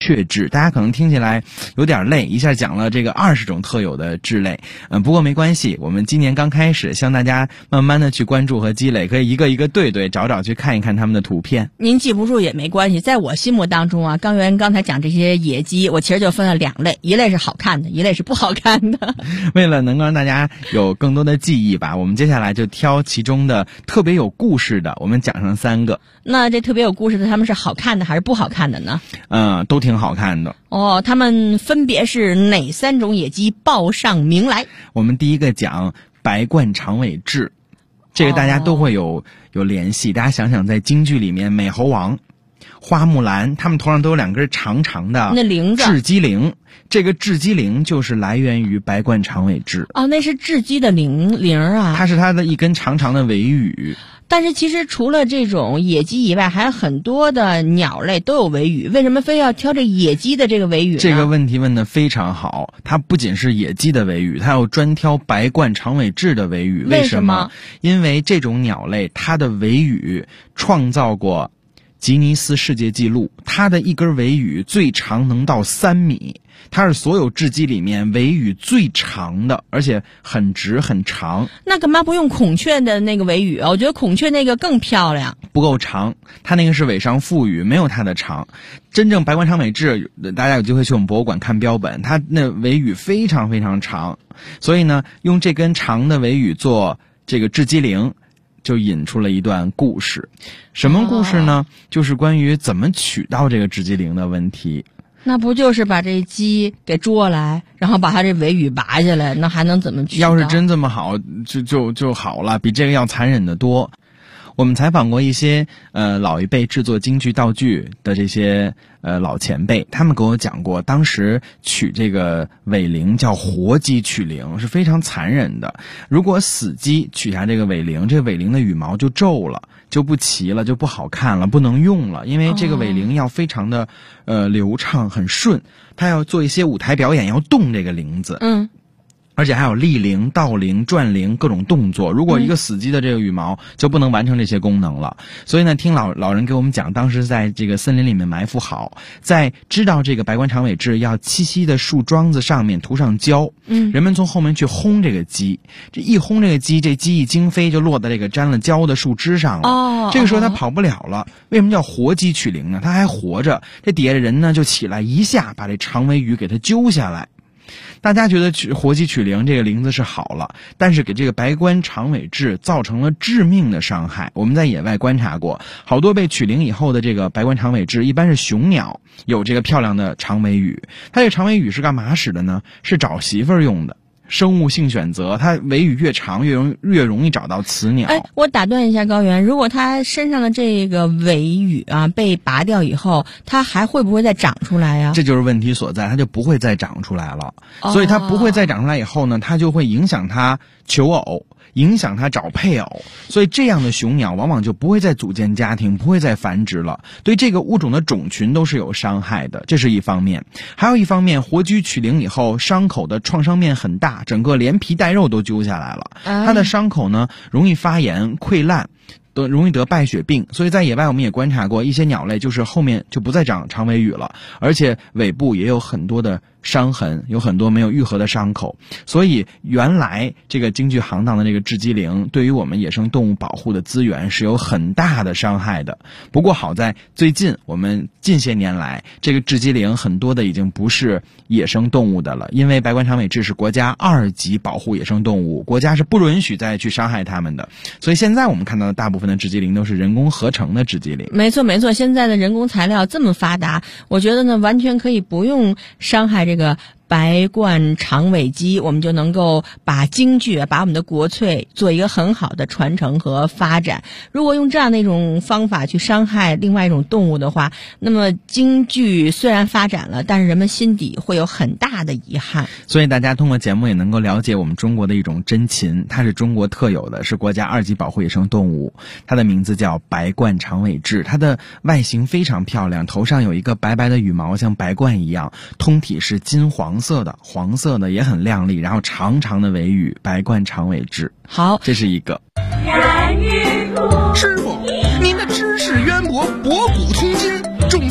雀雉。大家可能听起来有点累，一下讲了这个20种特有的雉类。不过没关系，我们今年刚开始，希望大家慢慢的去关注和积累，可以一个一个对找去看一看他们的图片。 您记不住也没关系，在我心目当中啊，刚元刚才讲这些野鸡，我其实就分了2类，一类是好看的，一类是不好看的。 为了能够让大家有更多的记忆吧，我们接下来就挑其中的特别有故事的，我们讲上3个。 那这特别有故事的，他们是好看的还是不好看的呢？ 都挺好看的。 哦，他们分别是哪3种野鸡报上名来？我们第一个讲白冠长尾雉，这个大家都会有联系。大家想想，在京剧里面，美猴王、花木兰，他们头上都有2根长长的那铃子， 雉鸡铃。这个雉鸡铃就是来源于白冠长尾雉。 哦，那是雉鸡的铃啊。 它是它的一根长长的尾羽。 但是其实除了这种野鸡以外，还有很多的鸟类都有尾羽，为什么非要挑这野鸡的这个尾羽呢？ 这个问题问得非常好，它不仅是野鸡的尾羽，它要专挑白冠长尾雉的尾羽。为什么？因为这种鸟类它的尾羽创造过吉尼斯世界纪录，它的一根尾羽最长能到3米，它是所有雉鸡里面尾羽最长的，而且很直很长。 那干嘛不用孔雀的那个尾羽啊？我觉得孔雀那个更漂亮。 不够长，它那个是尾上覆羽，没有它的长。真正白冠长尾雉，大家有机会去我们博物馆看标本，它那尾羽非常非常长，所以呢，用这根长的尾羽做这个雉鸡铃，就引出了一段故事。什么故事呢？就是关于怎么取到这个雉鸡铃的问题。 那不就是把这鸡给捉来，然后把它这尾羽拔下来，那还能怎么取到？ 要是真这么好，就好了，比这个要残忍得多。我们采访过一些老一辈制作京剧道具的这些老前辈，他们跟我讲过，当时取这个尾铃叫活鸡取铃是非常残忍的。如果死鸡取下这个尾铃，这尾铃的羽毛就皱了，就不齐了，就不好看了，不能用了。因为这个尾铃要非常的流畅很顺，它要做一些舞台表演，要动这个铃子。而且还有立铃、倒铃、转铃各种动作。如果一个死鸡的这个羽毛就不能完成这些功能了。所以呢，听老人给我们讲，当时在这个森林里面埋伏好，在知道这个白冠长尾雉要栖息的树桩子上面涂上胶。人们从后面去轰这个鸡，这一轰这个鸡，这鸡一惊飞就落在这个沾了胶的树枝上了。这个时候它跑不了了。为什么叫活鸡取铃呢？它还活着，这底下的人呢就起来一下把这长尾羽给它揪下来。大家觉得活鸡取铃这个铃子是好了，但是给这个白冠长尾雉造成了致命的伤害。我们在野外观察过，好多被取铃以后的这个白冠长尾雉，一般是雄鸟，有这个漂亮的长尾羽。它这个长尾羽是干嘛使的呢？是找媳妇儿用的。生物性选择，它尾羽越长越容易找到雌鸟。 我打断一下高原，如果它身上的这个尾羽啊被拔掉以后，它还会不会再长出来呀？ 这就是问题所在，它就不会再长出来了。所以它不会再长出来以后呢，它就会影响它求偶，影响它找配偶。所以这样的雄鸟往往就不会再组建家庭，不会再繁殖了，对这个物种的种群都是有伤害的。这是一方面。还有一方面，活鸡取铃以后，伤口的创伤面很大，整个连皮带肉都揪下来了。它的伤口呢容易发炎溃烂，都容易得败血病。所以在野外我们也观察过一些鸟类，就是后面就不再长长尾羽了，而且尾部也有很多的伤痕，有很多没有愈合的伤口。所以原来这个京剧行当的这个雉鸡铃对于我们野生动物保护的资源是有很大的伤害的。不过好在最近我们近些年来，这个雉鸡铃很多的已经不是野生动物的了，因为白冠长尾雉是国家2级保护野生动物，国家是不允许再去伤害它们的。所以现在我们看到的大部分的雉鸡铃都是人工合成的雉鸡铃。 没错没错，现在的人工材料这么发达，我觉得呢完全可以不用伤害这个白冠长尾鸡，我们就能够把京剧把我们的国粹做一个很好的传承和发展。如果用这样的一种方法去伤害另外一种动物的话，那么京剧虽然发展了，但是人们心底会有很大的遗憾。 所以大家通过节目也能够了解我们中国的一种真禽，它是中国特有的，是国家2级保护野生动物，它的名字叫白冠长尾雉。它的外形非常漂亮，头上有一个白白的羽毛，像白冠一样，通体是金黄色的，黄色的也很亮丽，然后长长的尾羽，白冠长尾雉。 好， 这是一个。 师傅，您的知识渊博，博古通今，重私塾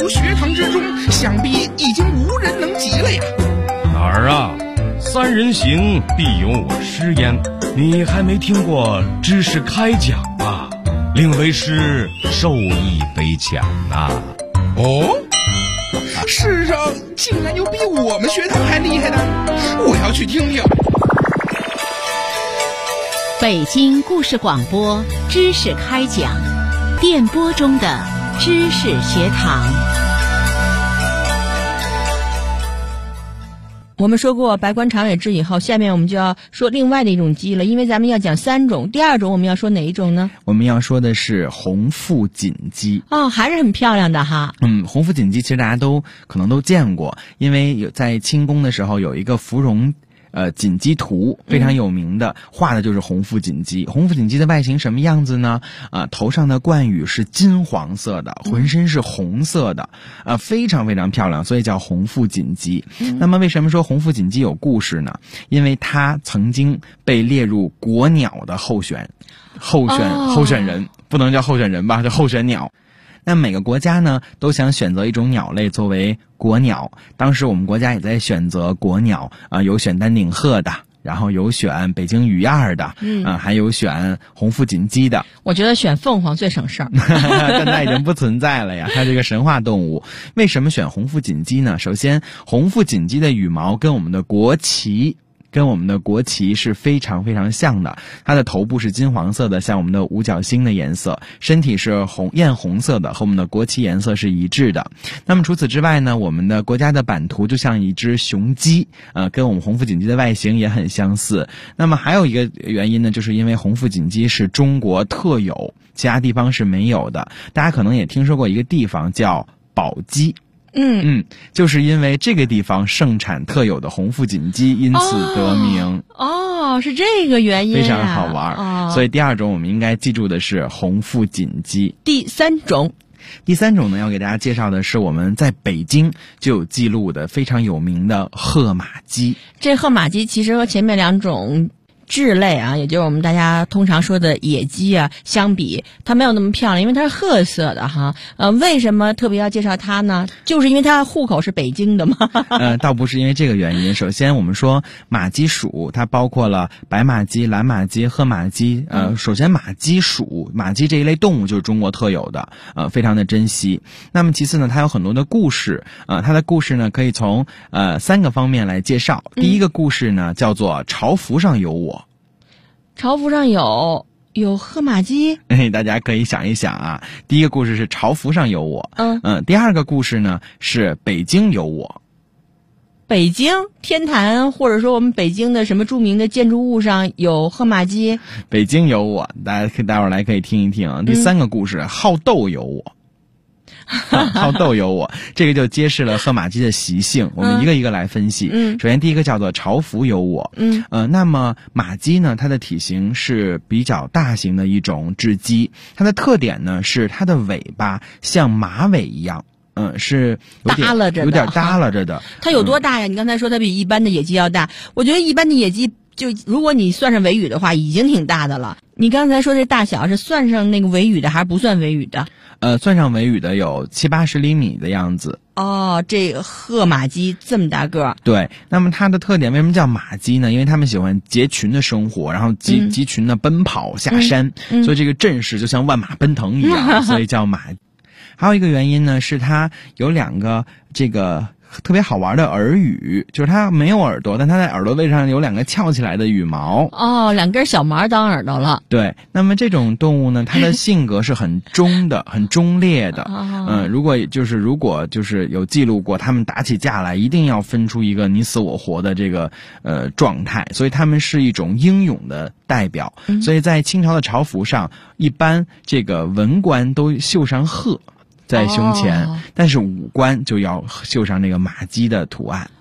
如学堂之中，想必已经无人能及了呀。 哪儿啊？三人行，必有我师焉。你还没听过知识开讲啊？令为师受益匪浅呐。 哦，世上竟然有比我们学堂还厉害的，我要去听听。 北京故事广播知识开讲，电波中的知识学堂。 我们说过白冠长尾雉以后，下面我们就要说另外的一种鸡了，因为咱们要讲3种，第2种我们要说哪一种呢？ 我们要说的是红腹锦鸡。 哦，还是很漂亮的哈。 红腹锦鸡其实大家可能都见过，因为在清宫的时候有一个芙蓉锦鸡图，非常有名的，画的就是红腹锦鸡。红腹锦鸡的外形什么样子呢？头上的冠羽是金黄色的，浑身是红色的，非常非常漂亮，所以叫红腹锦鸡。那么为什么说红腹锦鸡有故事呢？因为它曾经被列入国鸟的候选人，不能叫候选人吧，叫候选鸟。那每个国家呢都想选择一种鸟类作为国鸟，当时我们国家也在选择国鸟有选丹顶鹤的，然后有选北京雨燕的，还有选红腹锦鸡的。 我觉得选凤凰最省事儿。 但它已经不存在了呀，它这个神话动物。为什么选红腹锦鸡呢？首先，红腹锦鸡的羽毛跟我们的国旗是非常非常像的，它的头部是金黄色的，像我们的五角星的颜色，身体是艳红色的，和我们的国旗颜色是一致的。那么除此之外呢，我们的国家的版图就像一只雄鸡，跟我们红腹锦鸡的外形也很相似。那么还有一个原因呢，就是因为红腹锦鸡是中国特有，其他地方是没有的。大家可能也听说过一个地方叫宝鸡。就是因为这个地方盛产特有的红腹锦鸡，因此得名。 是这个原因， 非常好玩。所以第2种我们应该记住的是红腹锦鸡。 第3种呢，要给大家介绍的是我们在北京就有记录的非常有名的褐马鸡。 这褐马鸡其实和前面2种雉类啊，也就是我们大家通常说的野鸡啊，相比它没有那么漂亮，因为它是褐色的哈。为什么特别要介绍它呢？就是因为它户口是北京的吗？ 倒不是因为这个原因。首先我们说马鸡属，它包括了白马鸡、蓝马鸡、褐马鸡。首先马鸡属，马鸡这一类动物就是中国特有的，非常的珍惜。那么其次呢，它有很多的故事，它的故事呢可以从3个方面来介绍。第一个故事呢叫做朝服上有我。 朝服上有褐马鸡， 大家可以想一想啊。第一个故事是朝服上有我，第2个故事呢是北京有我。 北京天坛或者说我们北京的什么著名的建筑物上有褐马鸡？ 北京有我，大家待会儿来可以听一听。第3个故事好斗有我。好斗有我，这个就揭示了褐马鸡的习性。我们一个一个来分析。首先第一个叫做朝服有我。那么马鸡呢，它的体型是比较大型的一种雉鸡，它的特点呢是它的尾巴像马尾一样。是有点耷拉着的。 它有多大呀？你刚才说它比一般的野鸡要大，我觉得一般的野鸡就如果你算上尾羽的话，已经挺大的了。你刚才说这大小是算上那个尾羽的，还是不算尾羽的？ 算上尾羽的有70-80厘米的样子。 这个褐马鸡这么大个儿。对， 那么它的特点为什么叫马鸡呢？因为它们喜欢结群的生活，然后集群的奔跑下山，所以这个阵势就像万马奔腾一样，所以叫马。还有一个原因呢，是它有2个这个特别好玩的耳羽，就是它没有耳朵，但它在耳朵位上有2个翘起来的羽毛。 2根小毛当耳朵了。 对，那么这种动物呢，它的性格是很忠的，很忠烈的。如果就是有记录过，它们打起架来，一定要分出一个你死我活的这个状态，所以它们是一种英勇的代表。所以在清朝的朝服上，一般这个文官都绣上鹤在胸前，但是武官就要绣上那个马鸡的图案。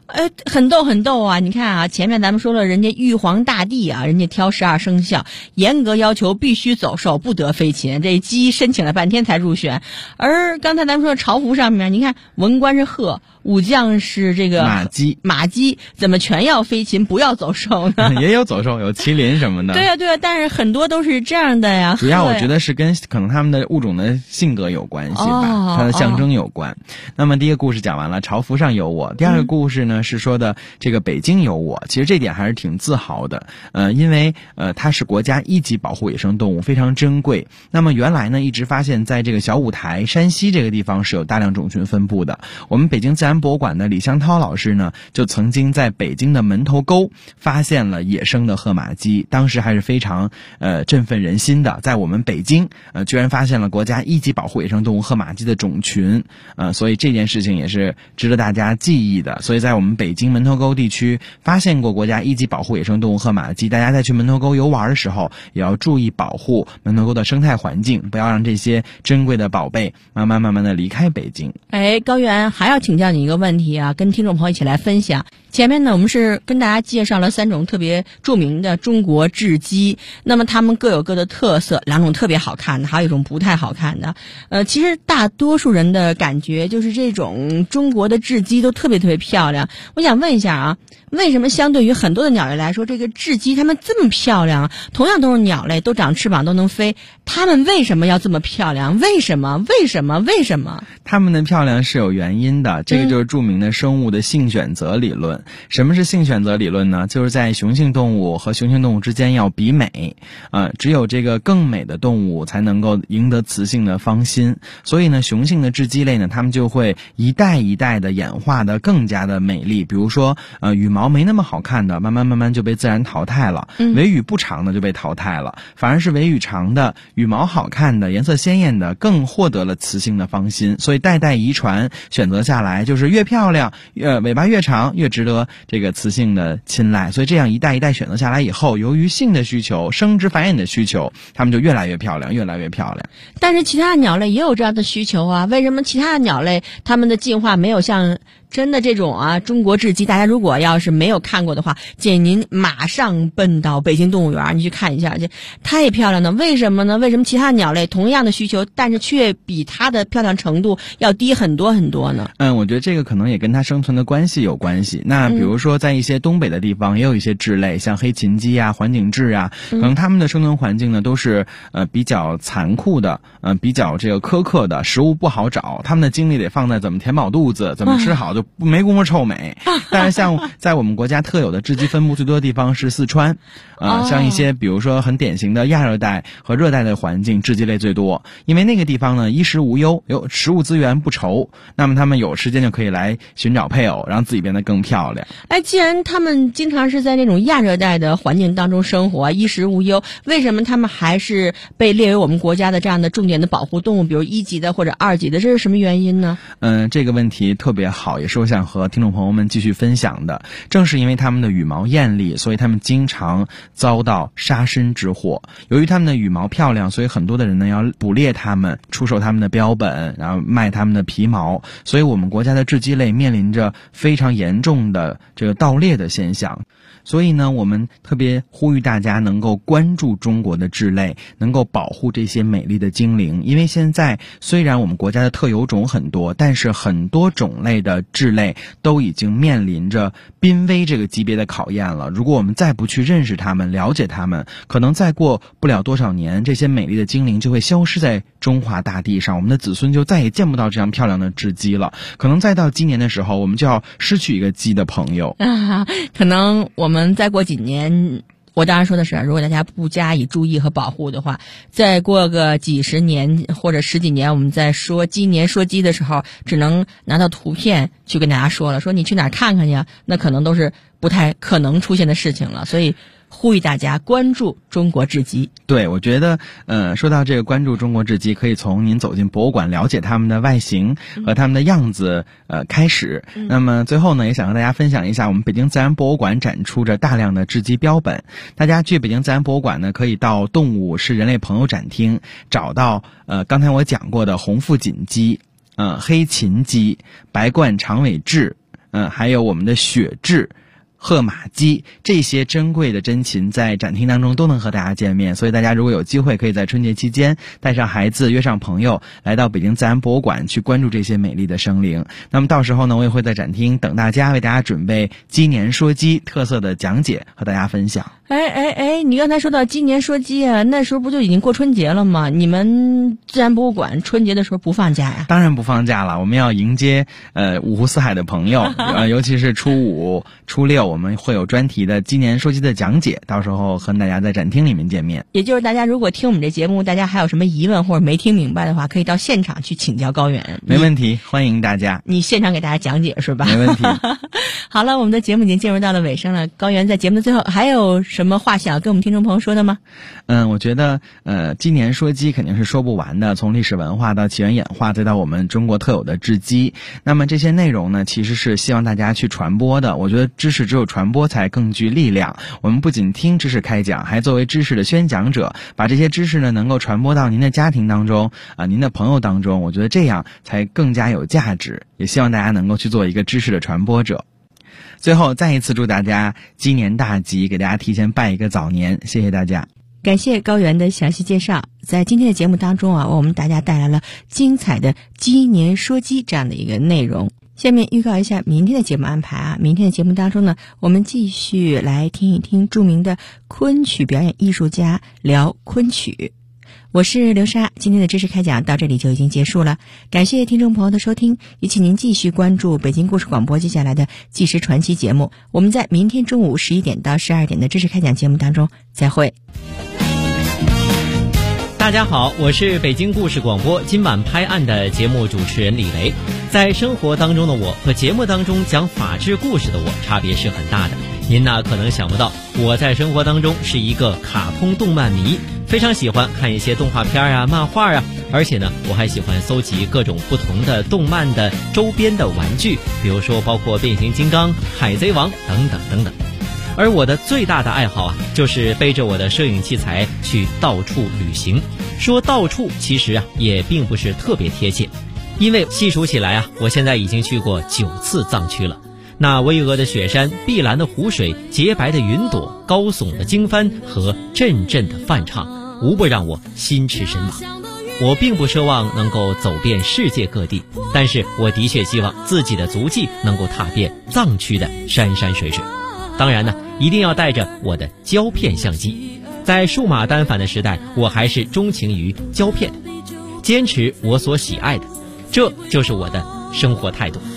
很逗啊！你看啊，前面咱们说了，人家玉皇大帝啊，人家挑12生肖，严格要求必须走兽，不得飞禽。这鸡申请了半天才入选。而刚才咱们说的朝服上面，你看文官是鹤，武将是这个马鸡，怎么全要飞禽不要走兽呢？ 也有走兽，有麒麟什么的。 对啊，但是很多都是这样的呀。 主要我觉得是跟可能他们的物种的性格有关系吧，它的象征有关。那么第一个故事讲完了，朝服上有我。第二个故事呢是说的这个北京有我，其实这点还是挺自豪的。因为它是国家1级保护野生动物，非常珍贵。那么原来呢一直发现在这个小五台山西这个地方是有大量种群分布的。我们北京自然博物馆的李香涛老师呢就曾经在北京的门头沟发现了野生的褐马鸡，当时还是非常振奋人心的，在我们北京居然发现了国家1级保护野生动物褐马鸡的种群。所以这件事情也是值得大家记忆的。所以在我们北京门头沟地区发现过国家1级保护野生动物褐马鸡，大家在去门头沟游玩的时候也要注意保护门头沟的生态环境，不要让这些珍贵的宝贝慢慢的离开北京。 高原还要请教你一个问题啊，跟听众朋友一起来分享。前面呢我们是跟大家介绍了3种特别著名的中国雉鸡，那么它们各有各的特色，2种特别好看的，还有一种不太好看的。其实大多数人的感觉就是这种中国的雉鸡都特别漂亮。我想问一下啊，为什么相对于很多的鸟类来说，这个雉鸡它们这么漂亮啊？同样都是鸟类，都长翅膀都能飞，它们为什么要这么漂亮？为什么？它们的漂亮是有原因的，这个就是著名的生物的性选择理论。什么是性选择理论呢？就是在雄性动物和雄性动物之间要比美，只有这个更美的动物才能够赢得雌性的芳心。所以呢，雄性的雉鸡类呢，它们就会一代一代的演化的更加的美丽。比如说，羽毛没那么好看的，慢慢就被自然淘汰了；尾羽不长的就被淘汰了，反而是尾羽长的、羽毛好看的、颜色鲜艳的，更获得了雌性的芳心。所以代代遗传，选择下来就是越漂亮、尾巴越长，越值得这个雌性的青睐。所以这样一代一代选择下来以后，由于性的需求、生殖繁衍的需求，它们就越来越漂亮。但是其他鸟类也有这样的需求啊，为什么其他的鸟类它们的进化没有像真的这种中国雉鸡？大家如果要是没有看过的话，建议您马上奔到北京动物园，你去看一下，这太漂亮了。为什么呢？为什么其他鸟类同样的需求，但是却比它的漂亮程度要低很多呢？ 我觉得这个可能也跟它生存的关系有关系。那比如说在一些东北的地方，也有一些雉类，像黑琴鸡啊、环颈雉啊，可能它们的生存环境呢都是比较残酷的，比较这个苛刻的，食物不好找，它们的精力得放在怎么填饱肚子，怎么吃好，就没工夫臭美。但是像在我们国家特有的雉鸡分布最多的地方是四川，像一些比如说很典型的亚热带和热带的环境，雉鸡类最多，因为那个地方呢衣食无忧，有食物资源不愁，那么他们有时间就可以来寻找配偶，让自己变得更漂亮。 既然他们经常是在那种亚热带的环境当中生活，衣食无忧，为什么他们还是被列为我们国家的这样的重点的保护动物，比如1级的或者2级的？这是什么原因呢？ 这个问题特别好，也是我想和听众朋友们继续分享的。正是因为它们的羽毛艳丽，所以它们经常遭到杀身之祸。由于它们的羽毛漂亮，所以很多的人呢要捕猎它们，出售它们的标本，然后卖它们的皮毛。所以我们国家的雉鸡类面临着非常严重的这个盗猎的现象。所以呢，我们特别呼吁大家能够关注中国的雉类，能够保护这些美丽的精灵。因为现在虽然我们国家的特有种很多，但是很多种类的雉类都已经面临着濒危这个级别的考验了。如果我们再不去认识它们、了解它们，可能再过不了多少年，这些美丽的精灵就会消失在中华大地上，我们的子孙就再也见不到这样漂亮的雉鸡了。可能再到今年的时候，我们就要失去一个鸡的朋友。 可能我们再过几年，我当然说的是，如果大家不加以注意和保护的话，再过个几十年或者10几年，我们在说鸡年说鸡的时候，只能拿到图片去跟大家说了，说你去哪儿看看去，那可能都是不太可能出现的事情了。所以呼吁大家关注中国雉鸡。 对，我觉得说到这个关注中国雉鸡，可以从您走进博物馆了解它们的外形和它们的样子开始。那么最后呢，也想和大家分享一下，我们北京自然博物馆展出着大量的雉鸡标本。大家去北京自然博物馆呢，可以到动物是人类朋友展厅找到刚才我讲过的红腹锦鸡、黑琴鸡、白冠长尾雉、 还有我们的雪雉、褐马鸡，这些珍贵的珍禽在展厅当中都能和大家见面，所以大家如果有机会，可以在春节期间带上孩子，约上朋友，来到北京自然博物馆去关注这些美丽的生灵。那么到时候呢，我也会在展厅等大家，为大家准备鸡年说鸡特色的讲解和大家分享。 你刚才说到鸡年说鸡啊，那时候不就已经过春节了吗？你们自然博物馆春节的时候不放假呀？ 当然不放假了，我们要迎接五湖四海的朋友，尤其是初五、初六，我们会有专题的鸡年说鸡的讲解，到时候和大家在展厅里面见面。 也就是大家如果听我们这节目，大家还有什么疑问或者没听明白的话，可以到现场去请教高原。 没问题，欢迎大家。 你现场给大家讲解是吧？ 没问题。 好了，我们的节目已经进入到了尾声了。高原在节目的最后还有什么话想要跟我们听众朋友说的吗？ 我觉得鸡年说鸡肯定是说不完的，从历史文化到起源演化，再到我们中国特有的雉鸡。那么这些内容呢，其实是希望大家去传播的。我觉得知识只有传播才更具力量。我们不仅听知识开讲，还作为知识的宣讲者，把这些知识呢能够传播到您的家庭当中您的朋友当中。我觉得这样才更加有价值，也希望大家能够去做一个知识的传播者。最后再一次祝大家鸡年大吉，给大家提前拜一个早年，谢谢大家。 感谢高原的详细介绍。在今天的节目当中我们大家带来了精彩的鸡年说鸡这样的一个内容。下面预告一下明天的节目安排明天的节目当中呢，我们继续来听一听著名的昆曲表演艺术家聊昆曲。我是刘莎，今天的知识开讲到这里就已经结束了，感谢听众朋友的收听，也请您继续关注北京故事广播接下来的纪实传奇节目。我们在明天中午11点到12点的知识开讲节目当中再会。 大家好，我是北京故事广播今晚拍案的节目主持人李雷。在生活当中的我和节目当中讲法治故事的我差别是很大的。您可能想不到，我在生活当中是一个卡通动漫迷，非常喜欢看一些动画片漫画而且呢，我还喜欢搜集各种不同的动漫的周边的玩具，比如说包括变形金刚、海贼王等等等等。而我的最大的爱好就是背着我的摄影器材去到处旅行。说到处其实也并不是特别贴切，因为细数起来我现在已经去过9次藏区了。那巍峨的雪山、碧蓝的湖水、洁白的云朵、高耸的经幡和阵阵的梵唱，无不让我心驰神往。我并不奢望能够走遍世界各地，但是我的确希望自己的足迹能够踏遍藏区的山山水水。当然一定要带着我的胶片相机。在数码单反的时代，我还是钟情于胶片，坚持我所喜爱的，这就是我的生活态度。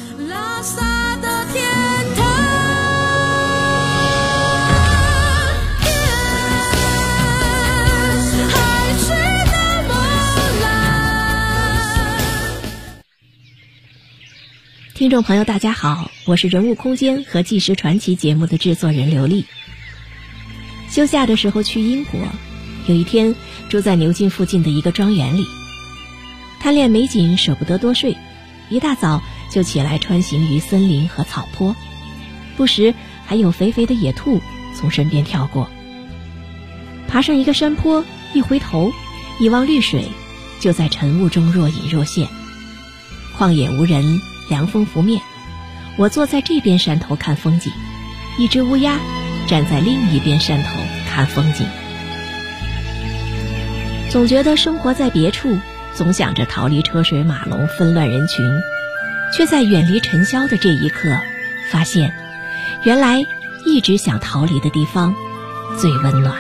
听众朋友大家好，我是人物空间和纪实传奇节目的制作人刘丽。休假的时候去英国，有一天住在牛津附近的一个庄园里，贪恋美景舍不得多睡，一大早就起来穿行于森林和草坡，不时还有肥肥的野兔从身边跳过。爬上一个山坡，一回头一望绿水，就在晨雾中若隐若现。旷野无人，凉风拂面，我坐在这边山头看风景，一只乌鸦站在另一边山头看风景。总觉得生活在别处，总想着逃离车水马龙纷乱人群，却在远离尘嚣的这一刻，发现原来一直想逃离的地方最温暖。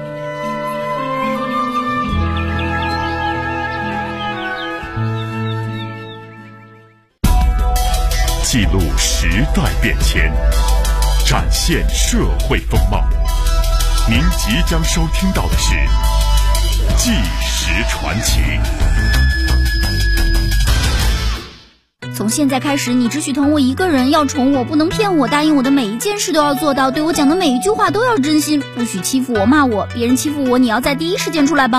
记录时代变迁，展现社会风貌。您即将收听到的是《纪实传奇》。 从现在开始，你只许疼我一个人，要宠我，不能骗我，答应我的每一件事都要做到，对我讲的每一句话都要真心，不许欺负我、骂我，别人欺负我，你要在第一时间出来帮